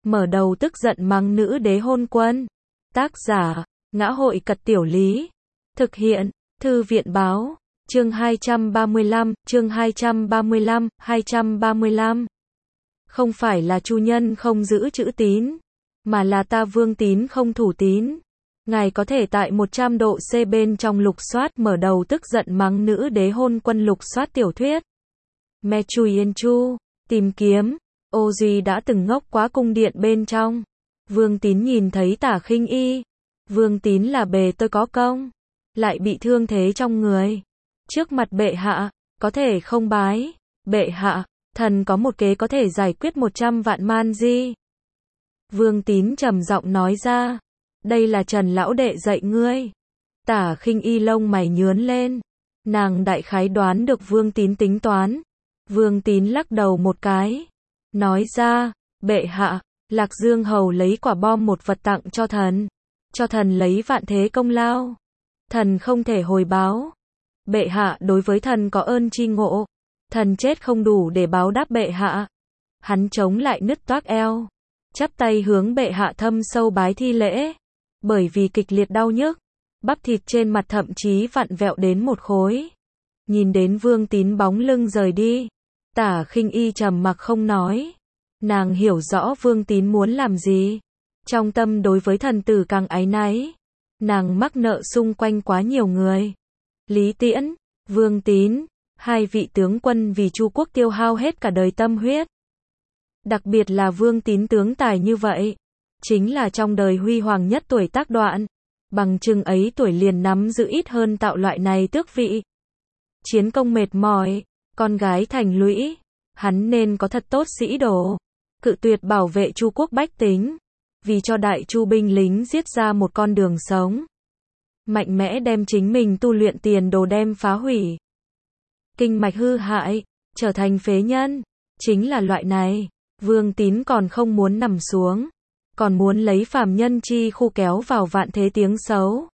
mở đầu tức giận mắng nữ đế hôn quân. Tác giả, Ngã hội Cật Tiểu Lý. Thực hiện, Thư viện Báo. Chương 235, chương 235. Không phải là Chu Nhân không giữ chữ tín, mà là ta Vương Tín không thủ tín. Ngài có thể tại 100 độ C bên trong lục soát mở đầu tức giận mắng nữ đế hôn quân lục soát tiểu thuyết. Me Chui Yên Chu, tìm kiếm, Ô Duy đã từng ngốc quá cung điện bên trong. Vương Tín nhìn thấy Tả Khinh Y. Vương Tín là bề tôi có công, lại bị thương thế trong người. Trước mặt bệ hạ, có thể không bái. Bệ hạ, thần có một kế có thể giải quyết 100 vạn man di. Vương Tín trầm giọng nói ra. Đây là Trần lão đệ dạy ngươi. Tả Khinh Y lông mày nhướn lên. Nàng đại khái đoán được Vương Tín tính toán. Vương Tín lắc đầu một cái. Nói ra, bệ hạ, Lạc Dương hầu lấy quả bom một vật tặng cho thần. Cho thần lấy vạn thế công lao. Thần không thể hồi báo. Bệ hạ đối với thần có ơn chi ngộ. Thần chết không đủ để báo đáp bệ hạ. Hắn chống lại nứt toác eo. Chắp tay hướng bệ hạ thâm sâu bái thi lễ. Bởi vì kịch liệt đau nhức, bắp thịt trên mặt thậm chí vặn vẹo đến một khối. Nhìn đến Vương Tín bóng lưng rời đi, Tả Khinh Y trầm mặc không nói. Nàng hiểu rõ Vương Tín muốn làm gì. Trong tâm đối với thần tử càng áy náy. Nàng mắc nợ xung quanh quá nhiều người. Lý Tiễn, Vương Tín, hai vị tướng quân vì Chu quốc tiêu hao hết cả đời tâm huyết. Đặc biệt là Vương Tín tướng tài như vậy. Chính là trong đời huy hoàng nhất tuổi tác đoạn. Bằng chừng ấy tuổi liền nắm giữ ít hơn tạo loại này tước vị. Chiến công mệt mỏi, con gái thành lũy. Hắn nên có thật tốt sĩ đồ. Cự tuyệt bảo vệ Chu quốc bách tính. Vì cho đại Chu binh lính giết ra một con đường sống. Mạnh mẽ đem chính mình tu luyện tiền đồ đem phá hủy. Kinh mạch hư hại, trở thành phế nhân. Chính là loại này. Vương Tín còn không muốn nằm xuống. Còn muốn lấy phàm nhân chi khu kéo vào vạn thế tiếng xấu.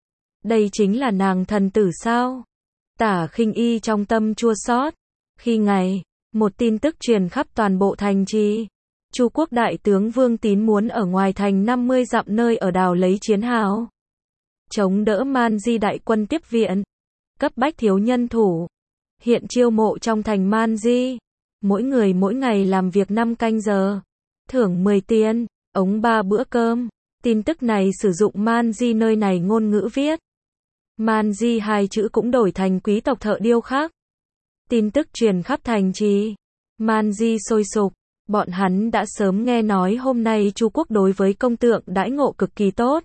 Đây chính là nàng thần tử sao? Tả Khinh Y trong tâm chua xót. Khi ngày, một tin tức truyền khắp toàn bộ thành trì. Chu quốc đại tướng Vương Tín muốn ở ngoài thành 50 dặm nơi ở đào lấy chiến hào. Chống đỡ man di đại quân tiếp viện. Cấp bách thiếu nhân thủ. Hiện chiêu mộ trong thành man di. Mỗi người mỗi ngày làm việc 5 canh giờ. Thưởng 10 tiền. Ống 3 bữa cơm. Tin tức này sử dụng man di nơi này ngôn ngữ viết. Man di hai chữ cũng đổi thành quý tộc thợ điêu khắc. Tin tức truyền khắp thành trì. Man di sôi sục. Bọn hắn đã sớm nghe nói hôm nay Chu quốc đối với công tượng đãi ngộ cực kỳ tốt.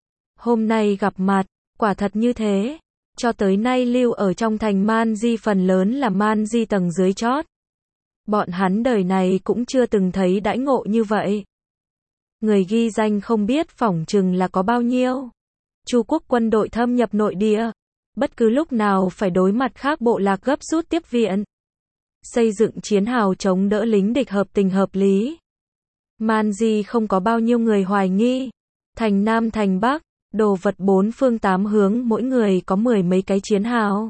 Hôm nay gặp mặt, quả thật như thế. Cho tới nay lưu ở trong thành man di phần lớn là man di tầng dưới chót. Bọn hắn đời này cũng chưa từng thấy đãi ngộ như vậy. Người ghi danh không biết phỏng chừng là có bao nhiêu. Chu quốc quân đội thâm nhập nội địa. Bất cứ lúc nào phải đối mặt khác bộ lạc gấp rút tiếp viện. Xây dựng chiến hào chống đỡ lính địch hợp tình hợp lý. Man di không có bao nhiêu người hoài nghi. Thành Nam thành Bắc, đồ vật 4 phương 8 hướng mỗi người có 10 mấy cái chiến hào.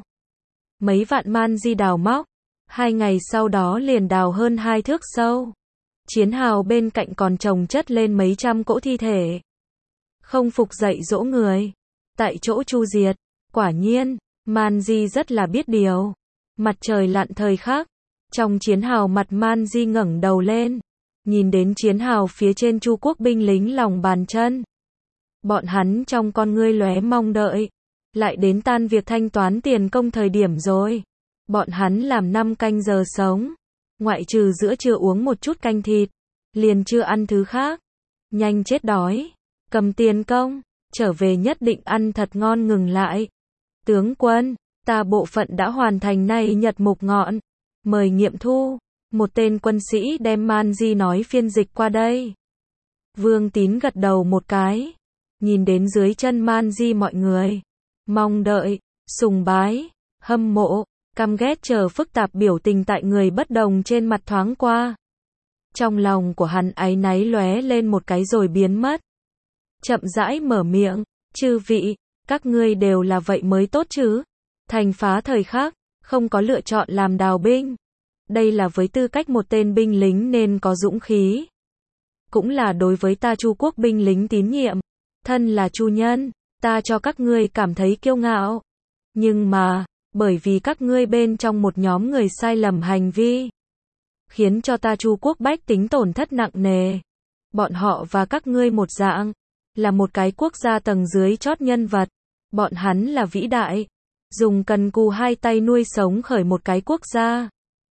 Mấy vạn man di đào móc. 2 ngày sau đó liền đào hơn 2 thước sâu. Chiến hào bên cạnh còn chồng chất lên mấy trăm cỗ thi thể. Không phục dạy dỗ người. Tại chỗ chu diệt. Quả nhiên, man di rất là biết điều. Mặt trời lặn thời khắc. Trong chiến hào mặt man di ngẩng đầu lên. Nhìn đến chiến hào phía trên Chu quốc binh lính lòng bàn chân. Bọn hắn trong con ngươi lóe mong đợi. Lại đến tan việc thanh toán tiền công thời điểm rồi. Bọn hắn làm 5 canh giờ sống. Ngoại trừ giữa trưa uống một chút canh thịt. Liền chưa ăn thứ khác. Nhanh chết đói. Cầm tiền công. Trở về nhất định ăn thật ngon ngừng lại. Tướng quân, ta bộ phận đã hoàn thành nay nhật mục ngọn. Mời nghiệm thu. Một tên quân sĩ đem man di nói phiên dịch qua đây. Vương Tín gật đầu một cái. Nhìn đến dưới chân man di mọi người. Mong đợi, sùng bái, hâm mộ, căm ghét chờ phức tạp biểu tình tại người bất đồng trên mặt thoáng qua. Trong lòng của hắn áy náy lóe lên một cái rồi biến mất. Chậm rãi mở miệng, chư vị, các ngươi đều là vậy mới tốt chứ. Thành phá thời khắc, không có lựa chọn làm đào binh. Đây là với tư cách một tên binh lính nên có dũng khí. cũng là đối với ta Chu quốc binh lính tín nhiệm. Thân là Chu nhân, ta cho các ngươi cảm thấy kiêu ngạo. Nhưng mà, bởi vì các ngươi bên trong một nhóm người sai lầm hành vi, khiến cho ta Chu quốc bách tính tổn thất nặng nề. Bọn họ và các ngươi một dạng, là một cái quốc gia tầng dưới chót nhân vật. Bọn hắn là vĩ đại, dùng cần cù hai tay nuôi sống khởi một cái quốc gia.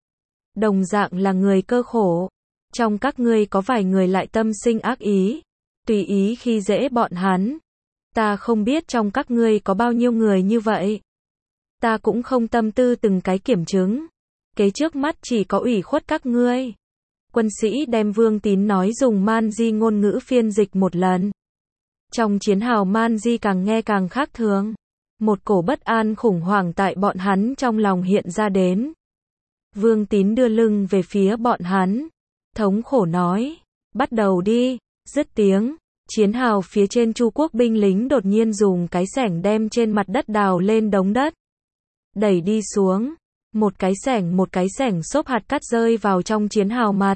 Đồng dạng là người cơ khổ. Trong các ngươi có vài người lại tâm sinh ác ý, tùy ý khi dễ bọn hắn. Ta không biết trong các ngươi có bao nhiêu người như vậy. Ta cũng không tâm tư từng cái kiểm chứng. Kế trước mắt chỉ có ủy khuất các ngươi. Quân sĩ đem Vương Tín nói dùng Man Di ngôn ngữ phiên dịch một lần. Trong chiến hào Man Di càng nghe càng khác thường. Một cổ bất an khủng hoảng tại bọn hắn trong lòng hiện ra đến. Vương Tín đưa lưng về phía bọn hắn. Thống khổ nói, bắt đầu đi, dứt tiếng. Chiến hào phía trên Chu quốc binh lính đột nhiên dùng cái xẻng đem trên mặt đất đào lên đống đất. Đẩy đi xuống. Một cái xẻng xốp hạt cát rơi vào trong chiến hào mặt.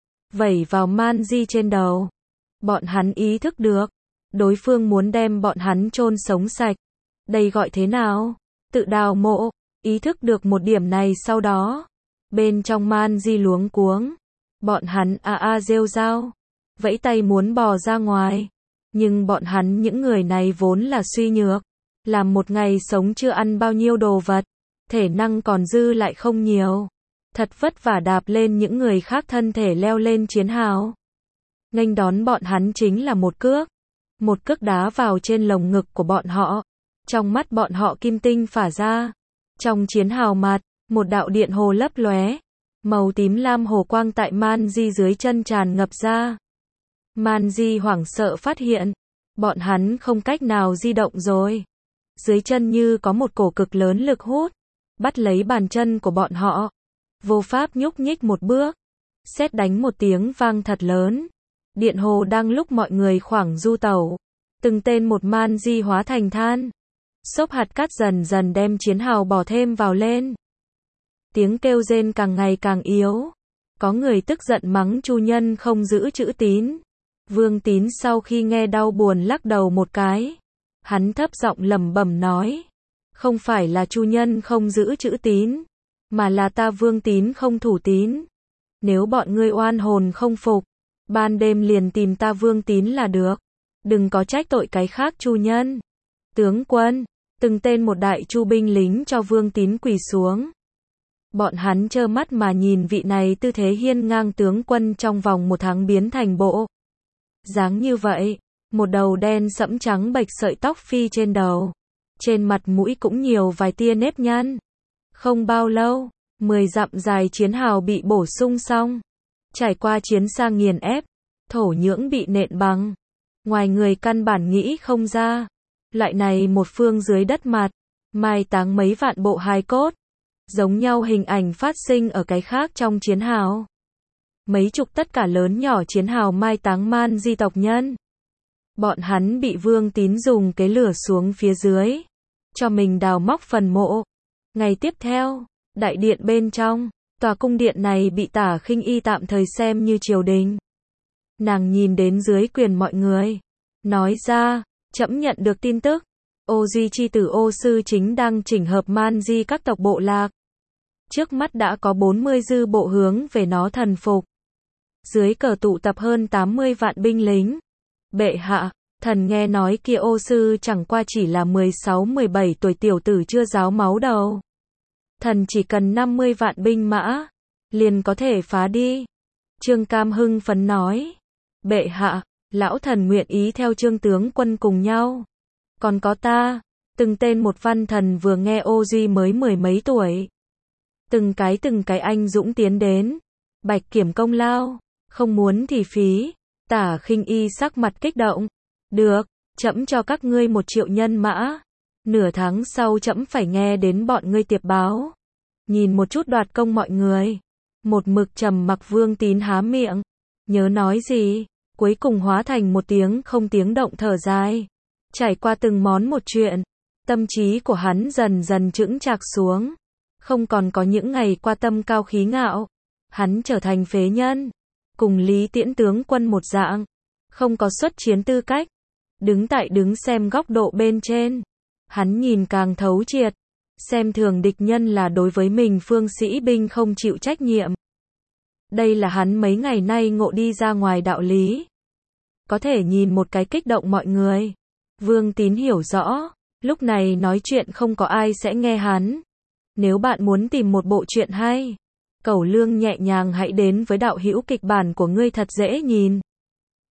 Vẩy vào Man Di trên đầu. Bọn hắn ý thức được. Đối phương muốn đem bọn hắn chôn sống sạch. Đây gọi thế nào? Tự đào mộ. Ý thức được một điểm này sau đó. Bên trong Man Di luống cuống. Bọn hắn rêu rao. Vẫy tay muốn bò ra ngoài. Nhưng bọn hắn những người này vốn là suy nhược. Làm một ngày sống chưa ăn bao nhiêu đồ vật. Thể năng còn dư lại không nhiều. Thật vất vả đạp lên những người khác thân thể leo lên chiến hào. Nghênh đón bọn hắn chính là một cước. Một cước đá vào trên lồng ngực của bọn họ. Trong mắt bọn họ kim tinh phả ra. Trong chiến hào mặt, một đạo điện hồ lấp lóe. Màu tím lam hồ quang tại Man Di dưới chân tràn ngập ra. Man Di hoảng sợ phát hiện. Bọn hắn không cách nào di động rồi. Dưới chân như có một cổ cực lớn lực hút. Bắt lấy bàn chân của bọn họ. Vô pháp nhúc nhích một bước. Sét đánh một tiếng vang thật lớn. Điện hồ đang lúc mọi người khoảng du tẩu. Từng tên một Man Di hóa thành than. Xốp hạt cát dần dần đem chiến hào bỏ thêm vào lên. Tiếng kêu rên càng ngày càng yếu. Có người tức giận mắng Chu nhân không giữ chữ tín. Vương Tín sau khi nghe đau buồn lắc đầu một cái. Hắn thấp giọng lẩm bẩm nói. Không phải là Chu nhân không giữ chữ tín. Mà là ta Vương Tín không thủ tín. Nếu bọn ngươi oan hồn không phục. Ban đêm liền tìm ta Vương Tín là được. Đừng có trách tội cái khác Chu nhân. Tướng quân. Từng tên một đại Chu binh lính cho Vương Tín quỳ xuống. Bọn hắn trơ mắt mà nhìn vị này tư thế hiên ngang tướng quân trong vòng một tháng biến thành bộ dáng như vậy. Một đầu đen sẫm trắng bệch sợi tóc phi trên đầu. Trên mặt mũi cũng nhiều vài tia nếp nhăn. Không bao lâu, 10 dặm dài chiến hào bị bổ sung xong. Trải qua chiến xa nghiền ép, thổ nhưỡng bị nện bằng. Ngoài người căn bản nghĩ không ra. Loại này một phương dưới đất mặt, mai táng mấy vạn bộ hài cốt. Giống nhau hình ảnh phát sinh ở cái khác trong chiến hào. Mấy chục tất cả lớn nhỏ chiến hào mai táng Man Di tộc nhân. Bọn hắn bị Vương Tín dùng cái lửa xuống phía dưới. Cho mình đào móc phần mộ. Ngày tiếp theo, đại điện bên trong, tòa cung điện này bị Tả Khinh Y tạm thời xem như triều đình. Nàng nhìn đến dưới quyền mọi người. Nói ra, trẫm nhận được tin tức. Ô Duy chi tử Ô Sư Chính đang chỉnh hợp Man Di các tộc bộ lạc. Trước mắt đã có 40 dư bộ hướng về nó thần phục. Dưới cờ tụ tập hơn 80 vạn binh lính. Bệ hạ, thần nghe nói kia Ô Sư chẳng qua chỉ là 16-17 tuổi tiểu tử chưa ráo máu đầu. Thần chỉ cần 50 vạn binh mã, liền có thể phá đi. Trương Cam hưng phấn nói. Bệ hạ, lão thần nguyện ý theo Trương tướng quân cùng nhau. Còn có ta, từng tên một văn thần vừa nghe Ô Duy mới 10 mấy tuổi. Từng cái anh dũng tiến đến. Bạch kiểm công lao, không muốn thì phí. Tả Khinh Y sắc mặt kích động. Được, trẫm cho các ngươi 1 triệu nhân mã. Nửa tháng sau trẫm phải nghe đến bọn ngươi tiệp báo. Nhìn một chút đoạt công mọi người. Một mực trầm mặc Vương Tín há miệng. Nhớ nói gì, cuối cùng hóa thành một tiếng không tiếng động thở dài. Trải qua từng món một chuyện, tâm trí của hắn dần dần chững chạc xuống. Không còn có những ngày qua tâm cao khí ngạo. Hắn trở thành phế nhân. cùng Lý Tiễn tướng quân một dạng, không có xuất chiến tư cách. Đứng xem góc độ bên trên, hắn nhìn càng thấu triệt, xem thường địch nhân là đối với mình phương sĩ binh không chịu trách nhiệm. Đây là hắn mấy ngày nay ngộ đi ra ngoài đạo lý. Có thể nhìn một cái kích động mọi người. Vương Tín hiểu rõ, lúc này nói chuyện không có ai sẽ nghe hắn. Nếu bạn muốn tìm một bộ truyện hay, Cẩu Lương nhẹ nhàng hãy đến với đạo hữu kịch bản của ngươi thật dễ nhìn.